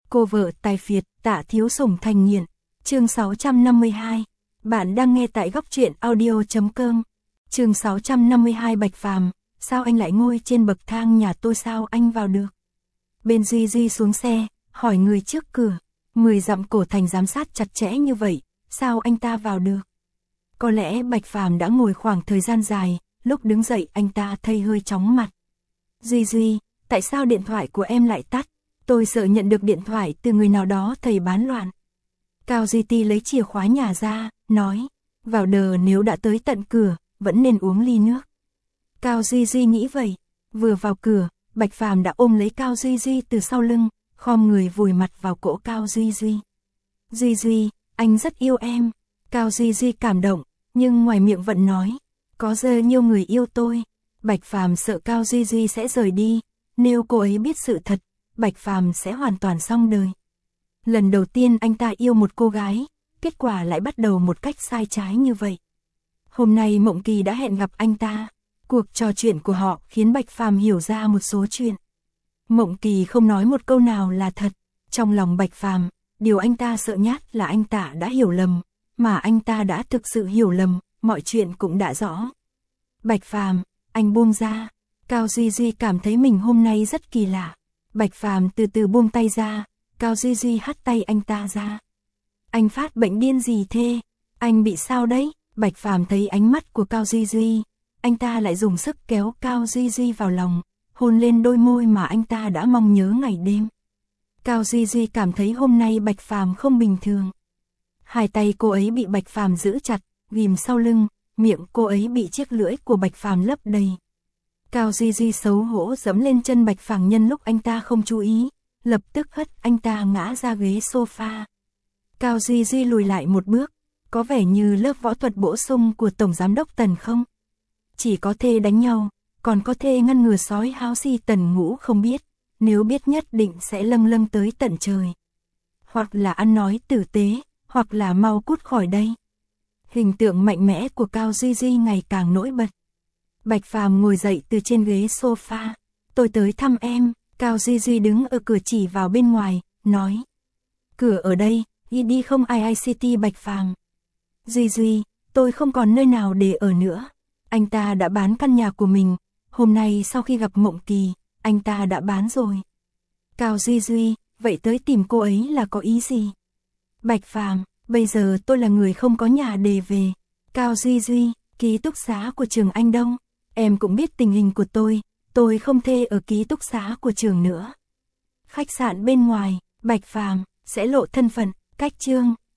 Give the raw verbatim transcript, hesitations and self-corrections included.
Cô vợ tài phiệt, Tạ Thiếu Sủng thành nghiện. Chương sáu trăm năm mươi hai. Bạn đang nghe tại góc truyện audio chấm com. Chương sáu trăm năm mươi hai. Bạch Phàm, sao anh lại ngồi trên bậc thang nhà tôi, sao anh vào được? Bên Duy Duy xuống xe, hỏi người trước cửa. Mười dặm cổ thành giám sát chặt chẽ như vậy, sao anh ta vào được? Có lẽ Bạch Phàm đã ngồi khoảng thời gian dài, lúc đứng dậy anh ta thấy hơi chóng mặt. Duy Duy, tại sao điện thoại của em lại tắt? Tôi sợ nhận được điện thoại từ người nào đó thầy bán loạn. Cao Duy Ti lấy chìa khóa nhà ra, nói, vào đờ nếu đã tới tận cửa, vẫn nên uống ly nước. Cao Duy Duy nghĩ vậy, vừa vào cửa, Bạch Phàm đã ôm lấy Cao Duy Duy từ sau lưng, khom người vùi mặt vào cổ Cao Duy Duy. Duy Duy, anh rất yêu em. Cao Duy Duy cảm động, nhưng ngoài miệng vẫn nói, có giờ nhiều người yêu tôi. Bạch Phàm sợ Cao Duy Duy sẽ rời đi, nếu cô ấy biết sự thật, Bạch Phàm sẽ hoàn toàn xong đời. Lần đầu tiên anh ta yêu một cô gái, kết quả lại bắt đầu một cách sai trái như vậy. Hôm nay Mộng Kỳ đã hẹn gặp anh ta. Cuộc trò chuyện của họ khiến Bạch Phàm hiểu ra một số chuyện. Mộng Kỳ không nói một câu nào là thật. Trong lòng Bạch Phàm, điều anh ta sợ nhất là anh ta đã hiểu lầm, mà anh ta đã thực sự hiểu lầm, mọi chuyện cũng đã rõ. Bạch Phàm, anh buông ra. Cao Duy Duy cảm thấy mình hôm nay rất kỳ lạ. Bạch Phàm từ từ buông tay ra, Cao Duy Duy hất tay anh ta ra. Anh phát bệnh điên gì thế? Anh bị sao đấy? Bạch Phàm thấy ánh mắt của Cao Duy Duy, anh ta lại dùng sức kéo Cao Duy Duy vào lòng, hôn lên đôi môi mà anh ta đã mong nhớ ngày đêm. Cao Duy Duy cảm thấy hôm nay Bạch Phàm không bình thường. Hai tay cô ấy bị Bạch Phàm giữ chặt, ghim sau lưng, miệng cô ấy bị chiếc lưỡi của Bạch Phàm lấp đầy. Cao Duy Duy xấu hổ giẫm lên chân Bạch Phàm nhân lúc anh ta không chú ý, lập tức hất anh ta ngã ra ghế sofa. Cao Duy Duy lùi lại một bước, có vẻ như lớp võ thuật bổ sung của Tổng Giám đốc Tần không? Chỉ có thể đánh nhau, còn có thể ngăn ngừa sói háo si Tần Ngũ không biết, nếu biết nhất định sẽ lâng lâng tới tận trời. Hoặc là ăn nói tử tế, hoặc là mau cút khỏi đây. Hình tượng mạnh mẽ của Cao Duy Duy ngày càng nổi bật. Bạch Phàm ngồi dậy từ trên ghế sofa. Tôi tới thăm em. Cao Duy Duy đứng ở cửa chỉ vào bên ngoài, nói. Cửa ở đây, đi đi không i i xê tê. Bạch Phàm. Duy Duy, tôi không còn nơi nào để ở nữa. Anh ta đã bán căn nhà của mình. Hôm nay sau khi gặp Mộng Kỳ, anh ta đã bán rồi. Cao Duy Duy, vậy tới tìm cô ấy là có ý gì? Bạch Phàm, bây giờ tôi là người không có nhà để về. Cao Duy Duy, ký túc xá của trường anh đâu? Em cũng biết tình hình của tôi, tôi không thể ở ký túc xá của trường nữa. Khách sạn bên ngoài, Bạch Phàm, sẽ lộ thân phận, cách chương.